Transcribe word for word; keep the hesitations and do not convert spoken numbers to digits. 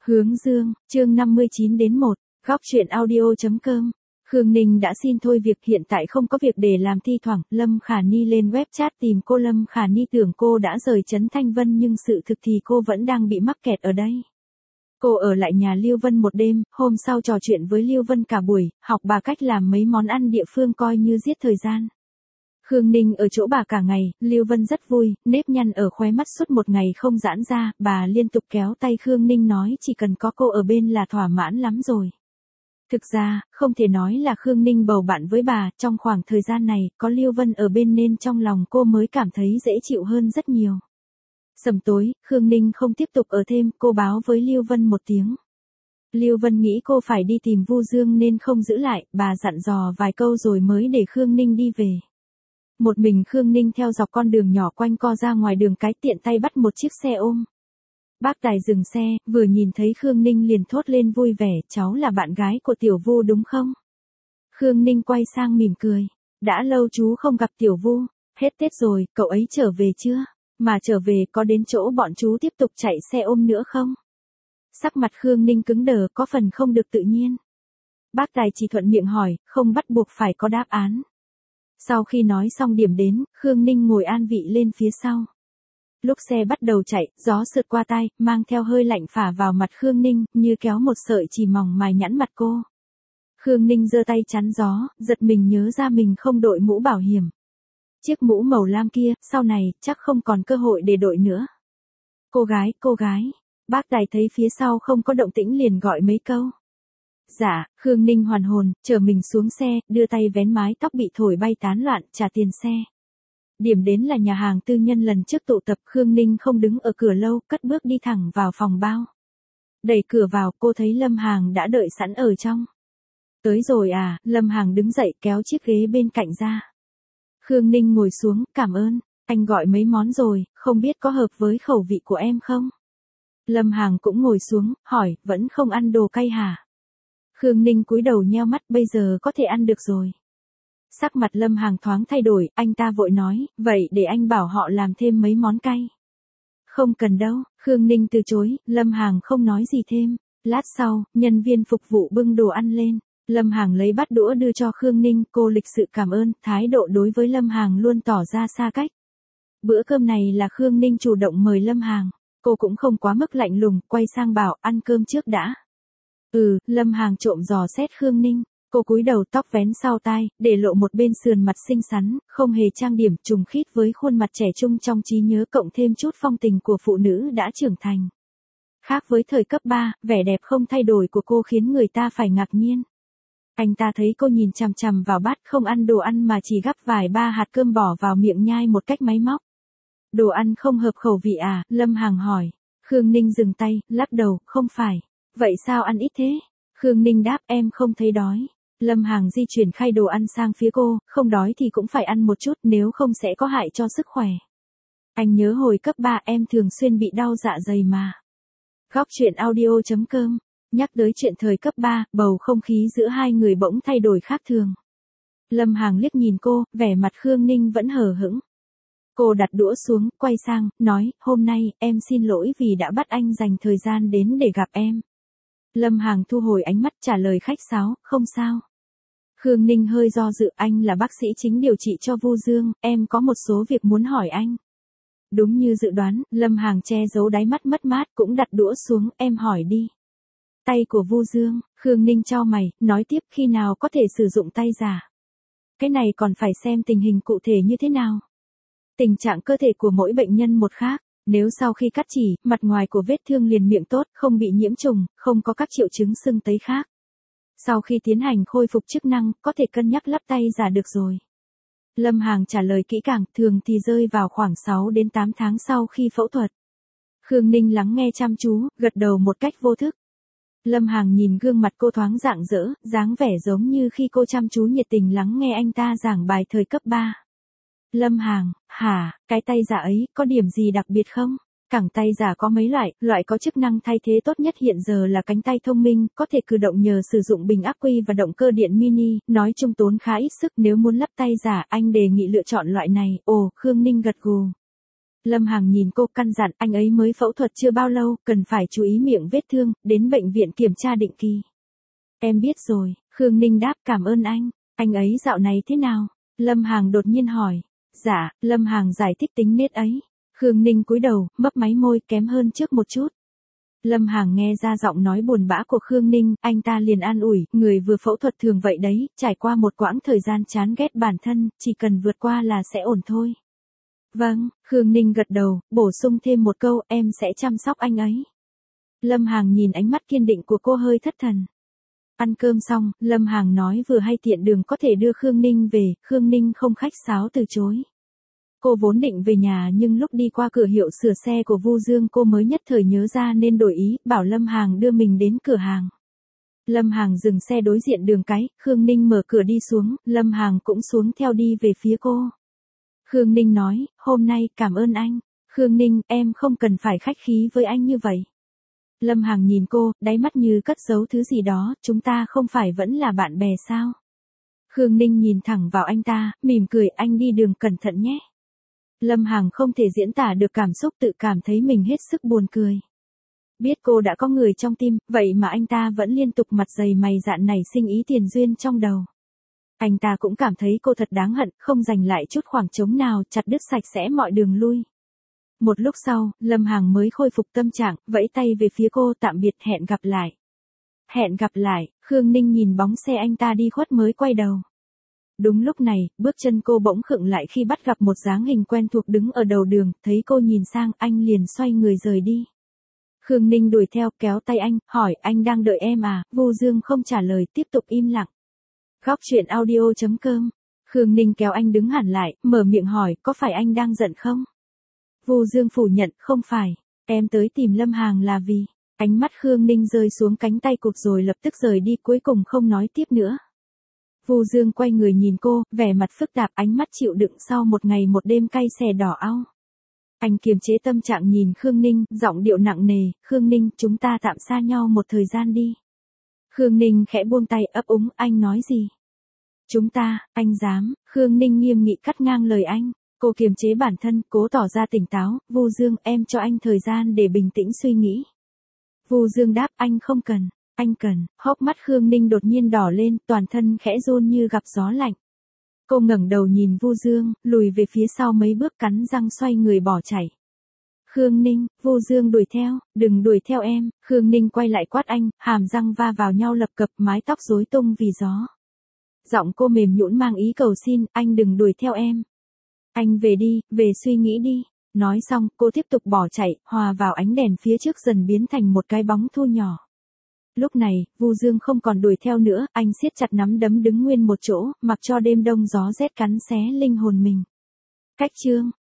Hướng dương, chương năm mươi chín đến một, góc truyện audio.com. Khương Ninh đã xin thôi việc, hiện tại không có việc để làm. Thi thoảng, Lâm Khả Ni lên web chat tìm cô. Lâm Khả Ni tưởng cô đã rời Trấn Thanh Vân nhưng sự thực thì cô vẫn đang bị mắc kẹt ở đây. Cô ở lại nhà Lưu Vân một đêm, hôm sau trò chuyện với Lưu Vân cả buổi, học bà cách làm mấy món ăn địa phương coi như giết thời gian. Khương Ninh ở chỗ bà cả ngày, Lưu Vân rất vui, nếp nhăn ở khóe mắt suốt một ngày không giãn ra, bà liên tục kéo tay Khương Ninh nói chỉ cần có cô ở bên là thỏa mãn lắm rồi. Thực ra, không thể nói là Khương Ninh bầu bạn với bà, trong khoảng thời gian này, có Lưu Vân ở bên nên trong lòng cô mới cảm thấy dễ chịu hơn rất nhiều. Sầm tối, Khương Ninh không tiếp tục ở thêm, cô báo với Lưu Vân một tiếng. Lưu Vân nghĩ cô phải đi tìm Vu Dương nên không giữ lại, bà dặn dò vài câu rồi mới để Khương Ninh đi về. Một mình Khương Ninh theo dọc con đường nhỏ quanh co ra ngoài đường cái, tiện tay bắt một chiếc xe ôm. Bác tài dừng xe, vừa nhìn thấy Khương Ninh liền thốt lên vui vẻ, cháu là bạn gái của Tiểu Vu đúng không? Khương Ninh quay sang mỉm cười, đã lâu chú không gặp Tiểu Vu, hết Tết rồi, cậu ấy trở về chưa? Mà trở về có đến chỗ bọn chú tiếp tục chạy xe ôm nữa không? Sắc mặt Khương Ninh cứng đờ, có phần không được tự nhiên. Bác tài chỉ thuận miệng hỏi, không bắt buộc phải có đáp án. Sau khi nói xong điểm đến, Khương Ninh ngồi an vị lên phía sau. Lúc xe bắt đầu chạy, gió sượt qua tai, mang theo hơi lạnh phả vào mặt Khương Ninh, như kéo một sợi chỉ mỏng mài nhẵn mặt cô. Khương Ninh giơ tay chắn gió, giật mình nhớ ra mình không đội mũ bảo hiểm. Chiếc mũ màu lam kia, sau này, chắc không còn cơ hội để đội nữa. Cô gái, cô gái. Bác tài thấy phía sau không có động tĩnh liền gọi mấy câu. Dạ, Khương Ninh hoàn hồn, chở mình xuống xe, đưa tay vén mái tóc bị thổi bay tán loạn, trả tiền xe. Điểm đến là nhà hàng tư nhân lần trước tụ tập. Khương Ninh không đứng ở cửa lâu, cất bước đi thẳng vào phòng bao. Đẩy cửa vào, cô thấy Lâm Hàng đã đợi sẵn ở trong. Tới rồi à? Lâm Hàng đứng dậy kéo chiếc ghế bên cạnh ra. Khương Ninh ngồi xuống, cảm ơn, anh gọi mấy món rồi, không biết có hợp với khẩu vị của em không? Lâm Hàng cũng ngồi xuống, hỏi, vẫn không ăn đồ cay hả? Khương Ninh cúi đầu nheo mắt, bây giờ có thể ăn được rồi. Sắc mặt Lâm Hàng thoáng thay đổi, anh ta vội nói, vậy để anh bảo họ làm thêm mấy món cay. Không cần đâu, Khương Ninh từ chối, Lâm Hàng không nói gì thêm. Lát sau, nhân viên phục vụ bưng đồ ăn lên. Lâm Hàng lấy bát đũa đưa cho Khương Ninh, cô lịch sự cảm ơn, thái độ đối với Lâm Hàng luôn tỏ ra xa cách. Bữa cơm này là Khương Ninh chủ động mời Lâm Hàng, cô cũng không quá mức lạnh lùng, quay sang bảo, ăn cơm trước đã. Ừ, Lâm Hàng trộm dò xét Khương Ninh, cô cúi đầu tóc vén sau tai, để lộ một bên sườn mặt xinh xắn, không hề trang điểm, trùng khít với khuôn mặt trẻ trung trong trí nhớ cộng thêm chút phong tình của phụ nữ đã trưởng thành. Khác với thời cấp ba, vẻ đẹp không thay đổi của cô khiến người ta phải ngạc nhiên. Anh ta thấy cô nhìn chằm chằm vào bát không ăn đồ ăn mà chỉ gắp vài ba hạt cơm bỏ vào miệng nhai một cách máy móc. Đồ ăn không hợp khẩu vị à? Lâm Hàng hỏi. Khương Ninh dừng tay, lắc đầu, không phải. Vậy sao ăn ít thế? Khương Ninh đáp, em không thấy đói. Lâm Hàng di chuyển khay đồ ăn sang phía cô, không đói thì cũng phải ăn một chút, nếu không sẽ có hại cho sức khỏe. Anh nhớ hồi cấp ba em thường xuyên bị đau dạ dày mà. Góc truyện audio.com. Nhắc tới chuyện thời cấp ba, bầu không khí giữa hai người bỗng thay đổi khác thường. Lâm Hàng liếc nhìn cô, vẻ mặt Khương Ninh vẫn hờ hững. Cô đặt đũa xuống, quay sang, nói, hôm nay, em xin lỗi vì đã bắt anh dành thời gian đến để gặp em. Lâm Hàng thu hồi ánh mắt trả lời khách sáo, không sao. Khương Ninh hơi do dự, anh là bác sĩ chính điều trị cho Vu Dương, em có một số việc muốn hỏi anh. Đúng như dự đoán, Lâm Hàng che giấu đáy mắt mất mát cũng đặt đũa xuống, em hỏi đi. Tay của Vu Dương, Khương Ninh chau mày, nói tiếp khi nào có thể sử dụng tay giả. Cái này còn phải xem tình hình cụ thể như thế nào. Tình trạng cơ thể của mỗi bệnh nhân một khác, nếu sau khi cắt chỉ, mặt ngoài của vết thương liền miệng tốt, không bị nhiễm trùng, không có các triệu chứng sưng tấy khác. Sau khi tiến hành khôi phục chức năng, có thể cân nhắc lắp tay giả được rồi. Lâm Hàng trả lời kỹ càng, thường thì rơi vào khoảng sáu đến tám tháng sau khi phẫu thuật. Khương Ninh lắng nghe chăm chú, gật đầu một cách vô thức. Lâm Hàng nhìn gương mặt cô thoáng rạng rỡ, dáng vẻ giống như khi cô chăm chú nhiệt tình lắng nghe anh ta giảng bài thời cấp ba. Lâm Hàng, hả, cái tay giả ấy, có điểm gì đặc biệt không? Cẳng tay giả có mấy loại, loại có chức năng thay thế tốt nhất hiện giờ là cánh tay thông minh, có thể cử động nhờ sử dụng bình ắc quy và động cơ điện mini, nói chung tốn khá ít sức, nếu muốn lắp tay giả, anh đề nghị lựa chọn loại này. Ồ, Khương Ninh gật gù. Lâm Hằng nhìn cô căn dặn, anh ấy mới phẫu thuật chưa bao lâu, cần phải chú ý miệng vết thương, đến bệnh viện kiểm tra định kỳ. Em biết rồi, Khương Ninh đáp, cảm ơn anh. Anh ấy dạo này thế nào? Lâm Hằng đột nhiên hỏi. Dạ, Lâm Hằng giải thích tính nết ấy. Khương Ninh cúi đầu, mấp máy môi, kém hơn trước một chút. Lâm Hằng nghe ra giọng nói buồn bã của Khương Ninh, anh ta liền an ủi, người vừa phẫu thuật thường vậy đấy, trải qua một quãng thời gian chán ghét bản thân, chỉ cần vượt qua là sẽ ổn thôi. Vâng, Khương Ninh gật đầu, bổ sung thêm một câu, em sẽ chăm sóc anh ấy. Lâm Hằng nhìn ánh mắt kiên định của cô hơi thất thần. Ăn cơm xong, Lâm Hằng nói vừa hay tiện đường có thể đưa Khương Ninh về, Khương Ninh không khách sáo từ chối. Cô vốn định về nhà nhưng lúc đi qua cửa hiệu sửa xe của Vu Dương cô mới nhất thời nhớ ra nên đổi ý, bảo Lâm Hằng đưa mình đến cửa hàng. Lâm Hằng dừng xe đối diện đường cái, Khương Ninh mở cửa đi xuống, Lâm Hằng cũng xuống theo đi về phía cô. Khương Ninh nói, hôm nay cảm ơn anh. Khương Ninh, em không cần phải khách khí với anh như vậy. Lâm Hằng nhìn cô, đáy mắt như cất giấu thứ gì đó, chúng ta không phải vẫn là bạn bè sao? Khương Ninh nhìn thẳng vào anh ta, mỉm cười, anh đi đường cẩn thận nhé. Lâm Hằng không thể diễn tả được cảm xúc, tự cảm thấy mình hết sức buồn cười. Biết cô đã có người trong tim, vậy mà anh ta vẫn liên tục mặt dày mày dạn nảy sinh ý tiền duyên trong đầu. Anh ta cũng cảm thấy cô thật đáng hận, không dành lại chút khoảng trống nào, chặt đứt sạch sẽ mọi đường lui. Một lúc sau, Lâm Hằng mới khôi phục tâm trạng, vẫy tay về phía cô, tạm biệt, hẹn gặp lại. Hẹn gặp lại, Khương Ninh nhìn bóng xe anh ta đi khuất mới quay đầu. Đúng lúc này, bước chân cô bỗng khựng lại khi bắt gặp một dáng hình quen thuộc đứng ở đầu đường, thấy cô nhìn sang, anh liền xoay người rời đi. Khương Ninh đuổi theo, kéo tay anh, hỏi, anh đang đợi em à? Vu Dương không trả lời, tiếp tục im lặng. Góc chuyện audio chấm com. Khương Ninh kéo anh đứng hẳn lại, mở miệng hỏi, có phải anh đang giận không? Vu Dương phủ nhận, không phải, em tới tìm Lâm Hằng là vì. Ánh mắt Khương Ninh rơi xuống cánh tay cụt rồi lập tức rời đi, cuối cùng không nói tiếp nữa. Vu Dương quay người nhìn cô, vẻ mặt phức tạp, ánh mắt chịu đựng sau một ngày một đêm cay xè đỏ au. Anh kiềm chế tâm trạng nhìn Khương Ninh, giọng điệu nặng nề, Khương Ninh, chúng ta tạm xa nhau một thời gian đi. Khương Ninh khẽ buông tay, ấp úng, anh nói gì? Chúng ta, anh dám, Khương Ninh nghiêm nghị cắt ngang lời anh. Cô kiềm chế bản thân, cố tỏ ra tỉnh táo, Vu Dương, em cho anh thời gian để bình tĩnh suy nghĩ. Vu Dương đáp, anh không cần, anh cần, hốc mắt Khương Ninh đột nhiên đỏ lên, toàn thân khẽ run như gặp gió lạnh. Cô ngẩng đầu nhìn Vu Dương, lùi về phía sau mấy bước, cắn răng xoay người bỏ chạy. Khương Ninh, Vu Dương đuổi theo, đừng đuổi theo em, Khương Ninh quay lại quát anh, hàm răng va vào nhau lập cập, mái tóc rối tung vì gió. Giọng cô mềm nhũn mang ý cầu xin, anh đừng đuổi theo em. Anh về đi, về suy nghĩ đi. Nói xong, cô tiếp tục bỏ chạy, hòa vào ánh đèn phía trước dần biến thành một cái bóng thu nhỏ. Lúc này, Vu Dương không còn đuổi theo nữa, anh siết chặt nắm đấm đứng nguyên một chỗ, mặc cho đêm đông gió rét cắn xé linh hồn mình. Cách chương